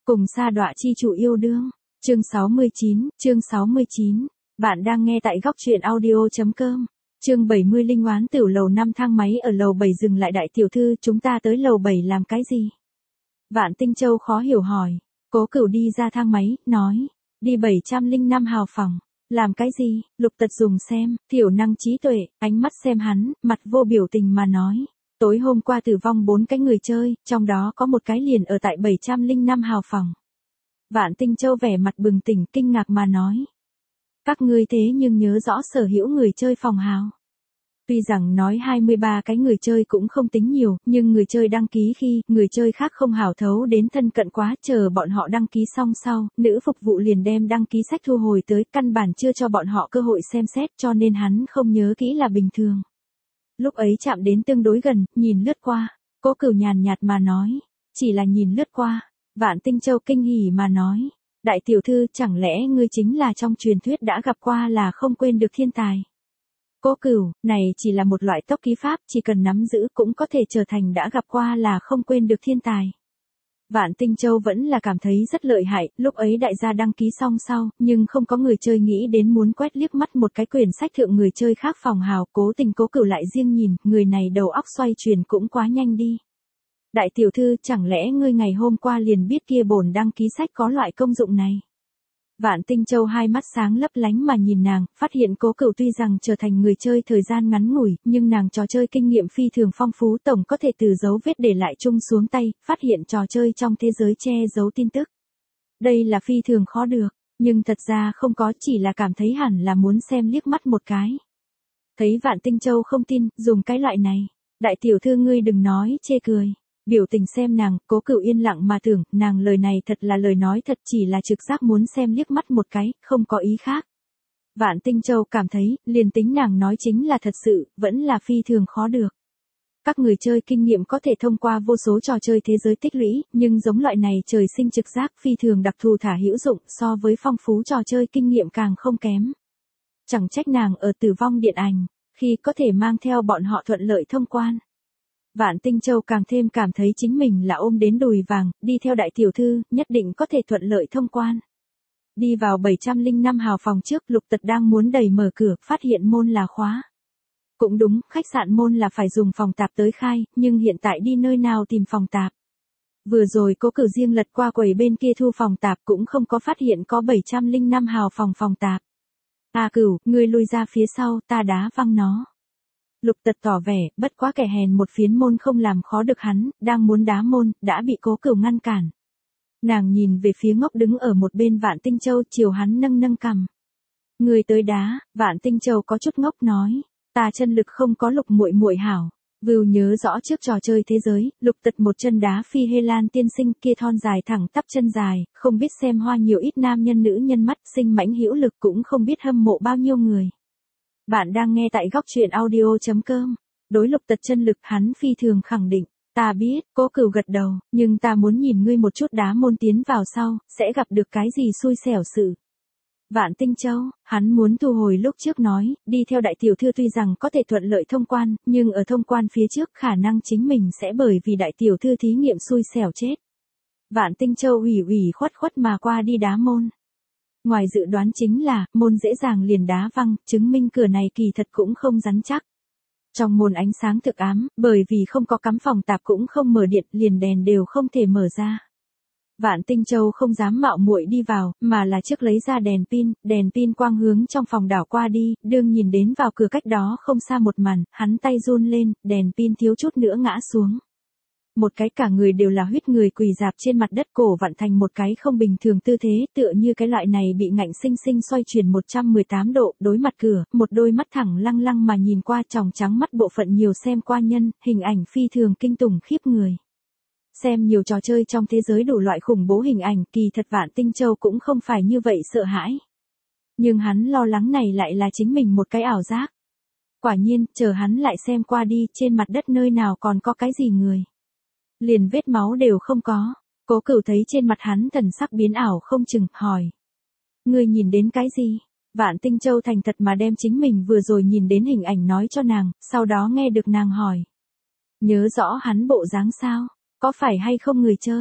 Cùng sa đọa chi chủ yêu đương. Chương 69. Bạn đang nghe tại góc truyện audio.com. Chương 70 Linh oán tửu lầu 5 thang máy ở lầu 7 dừng lại đại tiểu thư, chúng ta tới lầu 7 làm cái gì? Vạn Tinh Châu khó hiểu hỏi. Cố Cửu đi ra thang máy, nói. Đi 705 hào phòng. Làm cái gì? Lục Tật dùng xem, thiểu năng trí tuệ, ánh mắt xem hắn, mặt vô biểu tình mà nói. Tối hôm qua tử vong 4 cái người chơi, trong đó có một cái liền ở tại 705 hào phòng. Vạn Tinh Châu vẻ mặt bừng tỉnh kinh ngạc mà nói. Các ngươi thế nhưng nhớ rõ sở hữu người chơi phòng hào. Tuy rằng nói 23 cái người chơi cũng không tính nhiều, nhưng người chơi đăng ký khi người chơi khác không hảo thấu đến thân cận quá, chờ bọn họ đăng ký xong sau, nữ phục vụ liền đem đăng ký sách thu hồi tới, căn bản chưa cho bọn họ cơ hội xem xét, cho nên hắn không nhớ kỹ là bình thường. Lúc ấy chạm đến tương đối gần, nhìn lướt qua, Cố Cửu nhàn nhạt mà nói, chỉ là nhìn lướt qua. Vạn Tinh Châu kinh hỉ mà nói, đại tiểu thư, chẳng lẽ ngươi chính là trong truyền thuyết đã gặp qua là không quên được thiên tài? Cố Cửu, này chỉ là một loại tốc ký pháp, chỉ cần nắm giữ cũng có thể trở thành đã gặp qua là không quên được thiên tài. Vạn Tinh Châu vẫn là cảm thấy rất lợi hại, lúc ấy đại gia đăng ký xong sau, nhưng không có người chơi nghĩ đến muốn quét liếc mắt một cái quyển sách thượng người chơi khác phòng hào, cố tình Cố Cửu lại riêng nhìn, người này đầu óc xoay chuyển cũng quá nhanh đi. Đại tiểu thư, chẳng lẽ ngươi ngày hôm qua liền biết kia bổn đăng ký sách có loại công dụng này? Vạn Tinh Châu hai mắt sáng lấp lánh mà nhìn nàng, phát hiện Cố Cửu tuy rằng trở thành người chơi thời gian ngắn ngủi, nhưng nàng trò chơi kinh nghiệm phi thường phong phú, tổng có thể từ dấu vết để lại chung xuống tay, phát hiện trò chơi trong thế giới che giấu tin tức. Đây là phi thường khó được, nhưng thật ra không có, chỉ là cảm thấy hẳn là muốn xem liếc mắt một cái. Thấy Vạn Tinh Châu không tin, dùng cái loại này. Đại tiểu thư ngươi đừng nói, chê cười. Biểu tình xem nàng, Cố Cửu yên lặng mà tưởng, nàng lời này thật là lời nói thật, chỉ là trực giác muốn xem liếc mắt một cái, không có ý khác. Vạn Tinh Châu cảm thấy, liền tính nàng nói chính là thật sự, vẫn là phi thường khó được. Các người chơi kinh nghiệm có thể thông qua vô số trò chơi thế giới tích lũy, nhưng giống loại này trời sinh trực giác phi thường đặc thù thả hữu dụng, so với phong phú trò chơi kinh nghiệm càng không kém. Chẳng trách nàng ở Tử Vong Điện Ảnh, khi có thể mang theo bọn họ thuận lợi thông quan. Vạn Tinh Châu càng thêm cảm thấy chính mình là ôm đến đùi vàng, đi theo đại tiểu thư, nhất định có thể thuận lợi thông quan. Đi vào 705 hào phòng trước, Lục Tật đang muốn đẩy mở cửa, phát hiện môn là khóa. Cũng đúng, khách sạn môn là phải dùng phòng tạp tới khai, nhưng hiện tại đi nơi nào tìm phòng tạp. Vừa rồi Cố Cửu riêng lật qua quầy bên kia thu phòng tạp cũng không có phát hiện có 705 hào phòng tạp. À Cửu, ngươi lui ra phía sau, ta đá văng nó. Lục Tật tỏ vẻ, bất quá kẻ hèn một phiến môn không làm khó được hắn, đang muốn đá môn, đã bị Cố Cửu ngăn cản. Nàng nhìn về phía ngốc đứng ở một bên Vạn Tinh Châu, chiều hắn nâng cằm. Người tới đá, Vạn Tinh Châu có chút ngốc nói, ta chân lực không có Lục muội muội hảo. Vưu nhớ rõ trước trò chơi thế giới, Lục Tật một chân đá Phi Hê Lan tiên sinh kia thon dài thẳng tắp chân dài, không biết xem hoa nhiều ít nam nhân nữ nhân mắt, sinh mãnh hữu lực cũng không biết hâm mộ bao nhiêu người. Bạn đang nghe tại góc truyện audio.com. Đối Lục Tật chân lực hắn phi thường khẳng định. Ta biết, Cố Cửu gật đầu, nhưng ta muốn nhìn ngươi một chút đá môn tiến vào sau, sẽ gặp được cái gì xui xẻo sự. Vạn Tinh Châu, hắn muốn thu hồi lúc trước nói, đi theo đại tiểu thư tuy rằng có thể thuận lợi thông quan, nhưng ở thông quan phía trước khả năng chính mình sẽ bởi vì đại tiểu thư thí nghiệm xui xẻo chết. Vạn Tinh Châu ủy khuất mà qua đi đá môn. Ngoài dự đoán chính là, môn dễ dàng liền đá văng, chứng minh cửa này kỳ thật cũng không rắn chắc. Trong môn ánh sáng thực ám, bởi vì không có cắm phòng tạp cũng không mở điện, liền đèn đều không thể mở ra. Vạn Tinh Châu không dám mạo muội đi vào, mà là trước lấy ra đèn pin quang hướng trong phòng đảo qua đi, đương nhìn đến vào cửa cách đó không xa một màn, hắn tay run lên, đèn pin thiếu chút nữa ngã xuống. Một cái cả người đều là huyết người quỳ dạp trên mặt đất, cổ vặn thành một cái không bình thường tư thế, tựa như cái loại này bị ngạnh sinh sinh xoay chuyển 118 độ, đối mặt cửa, một đôi mắt thẳng lăng mà nhìn qua, tròng trắng mắt bộ phận nhiều xem qua nhân, hình ảnh phi thường kinh tủng khiếp người. Xem nhiều trò chơi trong thế giới đủ loại khủng bố hình ảnh, kỳ thật Vạn Tinh Châu cũng không phải như vậy sợ hãi. Nhưng hắn lo lắng này lại là chính mình một cái ảo giác. Quả nhiên, chờ hắn lại xem qua đi, trên mặt đất nơi nào còn có cái gì người. Liền vết máu đều không có. Cố Cửu thấy trên mặt hắn thần sắc biến ảo không chừng, hỏi. Ngươi nhìn đến cái gì? Vạn Tinh Châu thành thật mà đem chính mình vừa rồi nhìn đến hình ảnh nói cho nàng, sau đó nghe được nàng hỏi. Nhớ rõ hắn bộ dáng sao? Có phải hay không người chơi?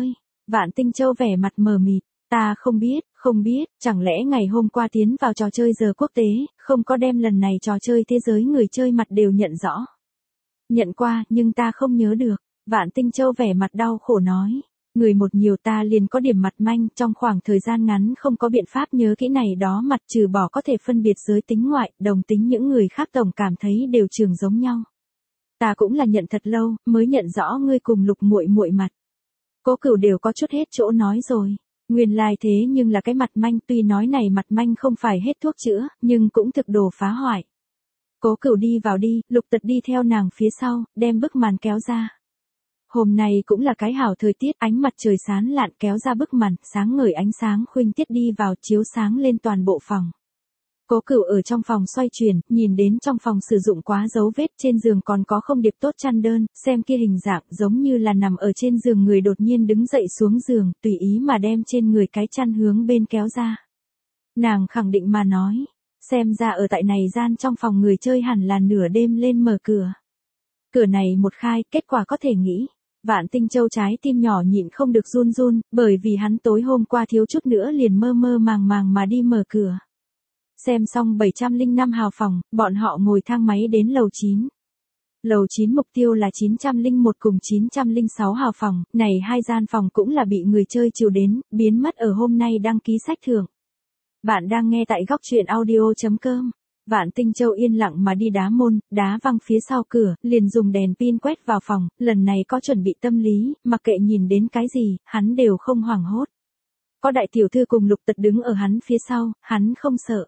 Vạn Tinh Châu vẻ mặt mờ mịt, ta không biết, chẳng lẽ ngày hôm qua tiến vào trò chơi giờ quốc tế, không có đem lần này trò chơi thế giới người chơi mặt đều nhận rõ. Nhận qua, nhưng ta không nhớ được. Vạn Tinh Châu vẻ mặt đau khổ nói. Người một nhiều ta liền có điểm mặt manh, trong khoảng thời gian ngắn không có biện pháp nhớ kỹ này đó mặt trừ bỏ có thể phân biệt giới tính ngoại, đồng tính những người khác tổng cảm thấy đều trường giống nhau. Ta cũng là nhận thật lâu, mới nhận rõ ngươi cùng Lục muội muội mặt. Cố Cửu đều có chút hết chỗ nói rồi. Nguyên lai thế nhưng là cái mặt manh, tuy nói này mặt manh không phải hết thuốc chữa, nhưng cũng thực đồ phá hoại. Cố Cửu đi vào đi, Lục Tật đi theo nàng phía sau, đem bức màn kéo ra. Hôm nay cũng là cái hảo thời tiết, ánh mặt trời sáng lạn kéo ra bức màn, sáng ngời ánh sáng khuynh tiết đi vào chiếu sáng lên toàn bộ phòng. Cố Cửu ở trong phòng xoay chuyển, nhìn đến trong phòng sử dụng quá dấu vết, trên giường còn có không điệp tốt chăn đơn, xem kia hình dạng giống như là nằm ở trên giường người đột nhiên đứng dậy xuống giường, tùy ý mà đem trên người cái chăn hướng bên kéo ra. Nàng khẳng định mà nói, xem ra ở tại này gian trong phòng người chơi hẳn là nửa đêm lên mở cửa. Cửa này một khai, kết quả có thể nghĩ. Vạn Tinh Châu trái tim nhỏ nhịn không được run run, bởi vì hắn tối hôm qua thiếu chút nữa liền mơ mơ màng màng mà đi mở cửa. Xem xong 705 hào phòng, bọn họ ngồi thang máy đến lầu 9. Lầu 9 mục tiêu là 901 cùng 906 hào phòng, này hai gian phòng cũng là bị người chơi chiều đến, biến mất ở hôm nay đăng ký sách thưởng. Bạn đang nghe tại góc truyện audio.com. Vạn Tinh Châu yên lặng mà đi đá môn, đá văng phía sau cửa, liền dùng đèn pin quét vào phòng, lần này có chuẩn bị tâm lý, mặc kệ nhìn đến cái gì, hắn đều không hoảng hốt. Có đại tiểu thư cùng Lục Tật đứng ở hắn phía sau, hắn không sợ.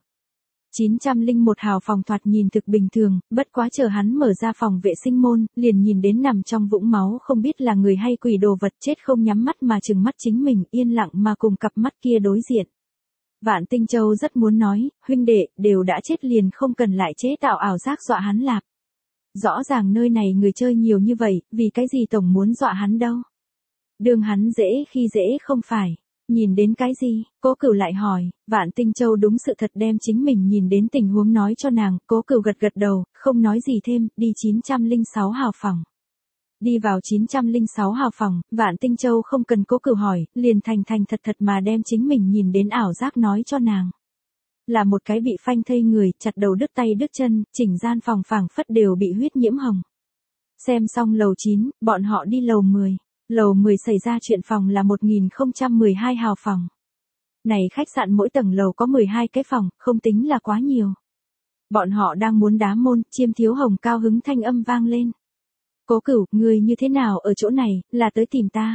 901 hào phòng thoạt nhìn thực bình thường, bất quá chờ hắn mở ra phòng vệ sinh môn, liền nhìn đến nằm trong vũng máu không biết là người hay quỷ đồ vật chết không nhắm mắt mà trừng mắt chính mình, yên lặng mà cùng cặp mắt kia đối diện. Vạn Tinh Châu rất muốn nói, huynh đệ, đều đã chết liền không cần lại chế tạo ảo giác dọa hắn lạp. Rõ ràng nơi này người chơi nhiều như vậy, vì cái gì tổng muốn dọa hắn đâu. Đường hắn dễ khi dễ không phải. Nhìn đến cái gì? Cố Cửu lại hỏi. Vạn Tinh Châu đúng sự thật đem chính mình nhìn đến tình huống nói cho nàng, Cố Cửu gật gật đầu, không nói gì thêm, đi 906 hào phòng. Đi vào 906 hào phòng, Vạn Tinh Châu không cần Cố Cửu hỏi, liền thành thật thật mà đem chính mình nhìn đến ảo giác nói cho nàng. Là một cái bị phanh thây người, chặt đầu đứt tay đứt chân, chỉnh gian phòng phảng phất đều bị huyết nhiễm hồng. Xem xong lầu 9, bọn họ đi lầu 10. Lầu 10 xảy ra chuyện phòng là 1012 hào phòng. Này khách sạn mỗi tầng lầu có 12 cái phòng, không tính là quá nhiều. Bọn họ đang muốn đá môn, Chiêm Thiếu Hồng cao hứng thanh âm vang lên. Cố Cửu, người như thế nào ở chỗ này, là tới tìm ta.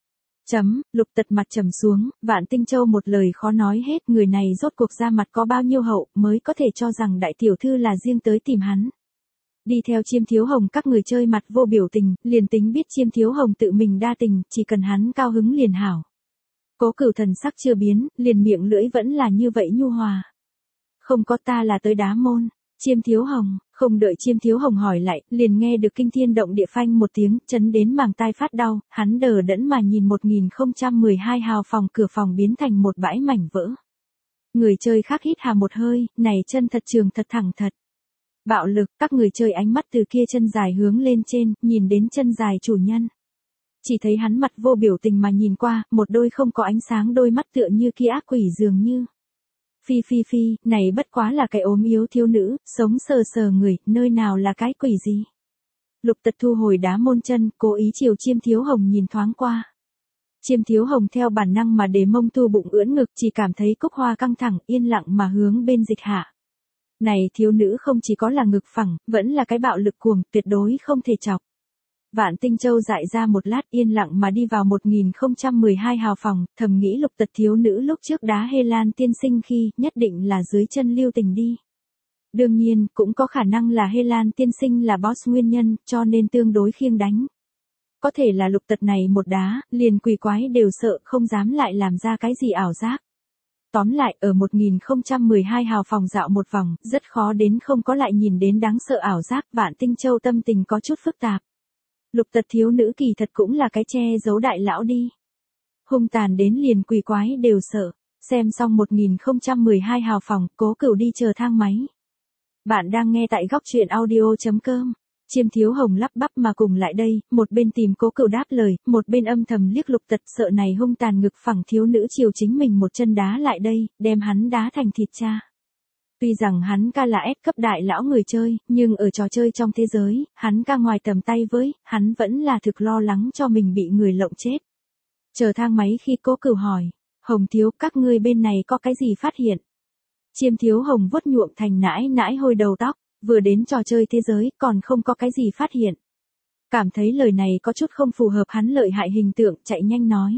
Lục Tật mặt trầm xuống, Vạn Tinh Châu một lời khó nói hết, người này rốt cuộc ra mặt có bao nhiêu hậu, mới có thể cho rằng đại tiểu thư là riêng tới tìm hắn. Đi theo Chiêm Thiếu Hồng các người chơi mặt vô biểu tình, liền tính biết Chiêm Thiếu Hồng tự mình đa tình, chỉ cần hắn cao hứng liền hảo. Cố Cửu thần sắc chưa biến, liền miệng lưỡi vẫn là như vậy nhu hòa. Không có, ta là tới đá môn. Chiêm Thiếu Hồng, không đợi Chiêm Thiếu Hồng hỏi lại, liền nghe được kinh thiên động địa phanh một tiếng, chấn đến màng tai phát đau, hắn đờ đẫn mà nhìn 1012 hào phòng, cửa phòng biến thành một bãi mảnh vỡ. Người chơi khác hít hà một hơi, này chân thật trường thật thẳng thật. Bạo lực, các người chơi ánh mắt từ kia chân dài hướng lên trên, nhìn đến chân dài chủ nhân. Chỉ thấy hắn mặt vô biểu tình mà nhìn qua, một đôi không có ánh sáng đôi mắt tựa như kia ác quỷ dường như. Phi, này bất quá là cái ốm yếu thiếu nữ, sống sờ sờ người, nơi nào là cái quỷ gì. Lục Tật thu hồi đá môn chân, cố ý chiều Chiêm Thiếu Hồng nhìn thoáng qua. Chiêm Thiếu Hồng theo bản năng mà để mông thu bụng ưỡn ngực, chỉ cảm thấy cúc hoa căng thẳng, yên lặng mà hướng bên dịch hạ. Này thiếu nữ không chỉ có là ngực phẳng, vẫn là cái bạo lực cuồng, tuyệt đối không thể chọc. Vạn Tinh Châu dại ra một lát yên lặng mà đi vào 1012 hào phòng, thầm nghĩ Lục Tật thiếu nữ lúc trước đá Hê Lan tiên sinh khi, nhất định là dưới chân lưu tình đi. Đương nhiên, cũng có khả năng là Hê Lan tiên sinh là boss nguyên nhân, cho nên tương đối khiêng đánh. Có thể là Lục Tật này một đá, liền quỷ quái đều sợ, không dám lại làm ra cái gì ảo giác. Tóm lại, ở 1012 hào phòng dạo một vòng, rất khó đến không có lại nhìn đến đáng sợ ảo giác, Vạn Tinh Châu tâm tình có chút phức tạp. Lục Tật thiếu nữ kỳ thật cũng là cái che giấu đại lão đi. Hung tàn đến liền quỷ quái đều sợ. Xem xong 1012 hào phòng, Cố Cửu đi chờ thang máy. Bạn đang nghe tại góc truyện audio.com. Chiêm Thiếu Hồng lắp bắp mà cùng lại đây, một bên tìm Cố Cửu đáp lời, một bên âm thầm liếc Lục Tật, sợ này hung tàn ngực phẳng thiếu nữ chiều chính mình một chân đá lại đây, đem hắn đá thành thịt cha. Tuy rằng hắn ca là S cấp đại lão người chơi, nhưng ở trò chơi trong thế giới, hắn ca ngoài tầm tay với, hắn vẫn là thực lo lắng cho mình bị người lộng chết. Chờ thang máy khi Cố Cửu hỏi, Hồng thiếu, các ngươi bên này có cái gì phát hiện? Chiêm Thiếu Hồng vuốt nhuộm thành nãi nãi hôi đầu tóc, vừa đến trò chơi thế giới, còn không có cái gì phát hiện. Cảm thấy lời này có chút không phù hợp hắn lợi hại hình tượng, chạy nhanh nói.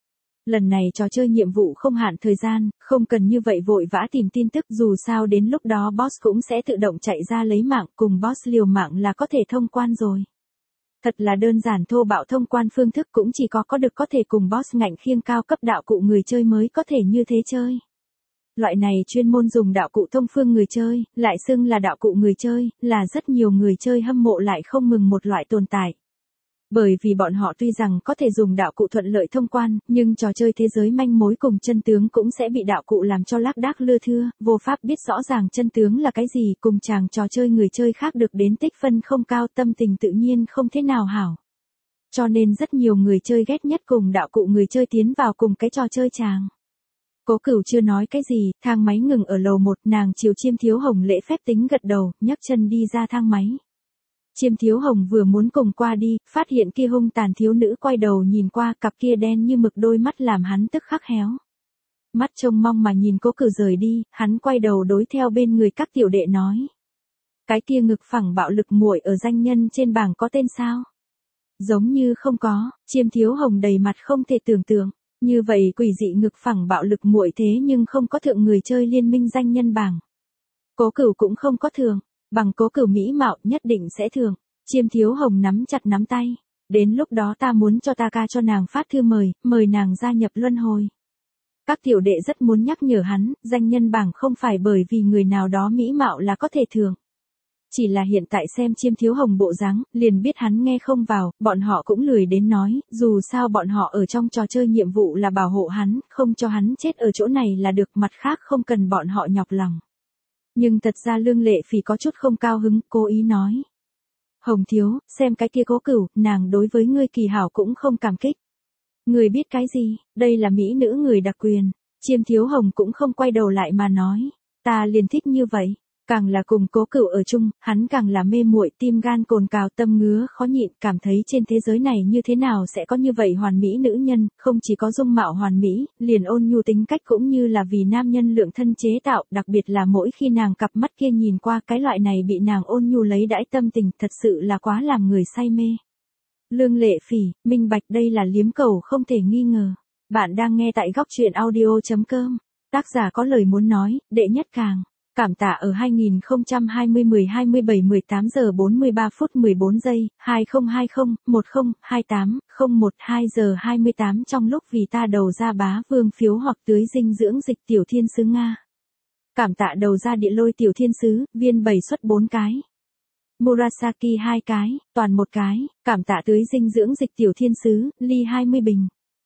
Lần này trò chơi nhiệm vụ không hạn thời gian, không cần như vậy vội vã tìm tin tức, dù sao đến lúc đó boss cũng sẽ tự động chạy ra lấy mạng, cùng boss liều mạng là có thể thông quan rồi. Thật là đơn giản thô bạo, thông quan phương thức cũng chỉ có được có thể cùng boss ngạnh khiêng cao cấp đạo cụ người chơi mới có thể như thế chơi. Loại này chuyên môn dùng đạo cụ thông phương người chơi, lại xưng là đạo cụ người chơi, là rất nhiều người chơi hâm mộ lại không mừng một loại tồn tại. Bởi vì bọn họ tuy rằng có thể dùng đạo cụ thuận lợi thông quan, nhưng trò chơi thế giới manh mối cùng chân tướng cũng sẽ bị đạo cụ làm cho lác đác lưa thưa, vô pháp biết rõ ràng chân tướng là cái gì, cùng chàng trò chơi người chơi khác được đến tích phân không cao, tâm tình tự nhiên không thế nào hảo. Cho nên rất nhiều người chơi ghét nhất cùng đạo cụ người chơi tiến vào cùng cái trò chơi chàng. Cố Cửu chưa nói cái gì, thang máy ngừng ở lầu 1, nàng chiều Chiêm Thiếu Hồng lễ phép tính gật đầu, nhấc chân đi ra thang máy. Chiêm Thiếu Hồng vừa muốn cùng qua đi, phát hiện kia hung tàn thiếu nữ quay đầu nhìn qua, cặp kia đen như mực đôi mắt làm hắn tức khắc héo. Mắt trông mong mà nhìn Cố Cửu rời đi, hắn quay đầu đối theo bên người các tiểu đệ nói. Cái kia ngực phẳng bạo lực muội ở danh nhân trên bảng có tên sao? Giống như không có, Chiêm Thiếu Hồng đầy mặt không thể tưởng tượng. Như vậy quỷ dị ngực phẳng bạo lực muội thế nhưng không có thượng người chơi liên minh danh nhân bảng. Cố Cửu cũng không có thường, bằng Cố Cửu mỹ mạo nhất định sẽ thường. Chiêm Thiếu Hồng nắm chặt nắm tay, đến lúc đó ta muốn cho ta ca cho nàng phát thư mời nàng gia nhập luân hồi. Các tiểu đệ rất muốn nhắc nhở hắn, danh nhân bảng không phải bởi vì người nào đó mỹ mạo là có thể thường. Chỉ là hiện tại xem Chiêm Thiếu Hồng bộ dáng, liền biết hắn nghe không vào, bọn họ cũng lười đến nói, dù sao bọn họ ở trong trò chơi nhiệm vụ là bảo hộ hắn, không cho hắn chết ở chỗ này là được, mặt khác không cần bọn họ nhọc lòng. Nhưng thật ra Lương Lệ Phỉ có chút không cao hứng, cố ý nói. Hồng thiếu, xem cái kia Cố Cửu, nàng đối với ngươi kỳ hảo cũng không cảm kích. Người biết cái gì, đây là mỹ nữ người đặc quyền. Chiêm Thiếu Hồng cũng không quay đầu lại mà nói, ta liền thích như vậy. Càng là cùng Cố Cửu ở chung, hắn càng là mê muội, tim gan cồn cào, tâm ngứa khó nhịn, cảm thấy trên thế giới này như thế nào sẽ có như vậy hoàn mỹ nữ nhân, không chỉ có dung mạo hoàn mỹ, liền ôn nhu tính cách cũng như là vì nam nhân lượng thân chế tạo, đặc biệt là mỗi khi nàng cặp mắt kia nhìn qua, cái loại này bị nàng ôn nhu lấy đãi tâm tình, thật sự là quá làm người say mê. Lương Lệ Phỉ, minh bạch đây là liếm cầu không thể nghi ngờ. Bạn đang nghe tại góc truyện audio.com. Tác giả có lời muốn nói, đệ nhất càng. Cảm tạ ở 2020 10/27 18 giờ 43 phút 14 giây, 2020 1028 012 giờ 28 trong lúc vì ta đầu ra bá vương phiếu hoặc tưới dinh dưỡng dịch tiểu thiên sứ Nga. Cảm tạ đầu ra địa lôi tiểu thiên sứ, viên 7 suất 4 cái. Murasaki 2 cái, toàn 1 cái, cảm tạ tưới dinh dưỡng dịch tiểu thiên sứ, ly 20 bình.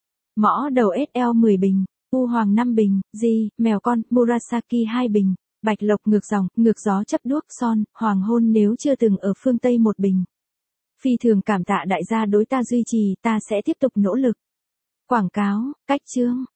Mõ đầu SL 10 bình, U Hoàng 5 bình, Di, mèo con, Murasaki 2 bình. Bạch Lộc ngược dòng, ngược gió chấp đuốc son, hoàng hôn nếu chưa từng ở phương Tây 1 bình. Phi thường cảm tạ đại gia đối ta duy trì, ta sẽ tiếp tục nỗ lực. Quảng cáo, cách chương.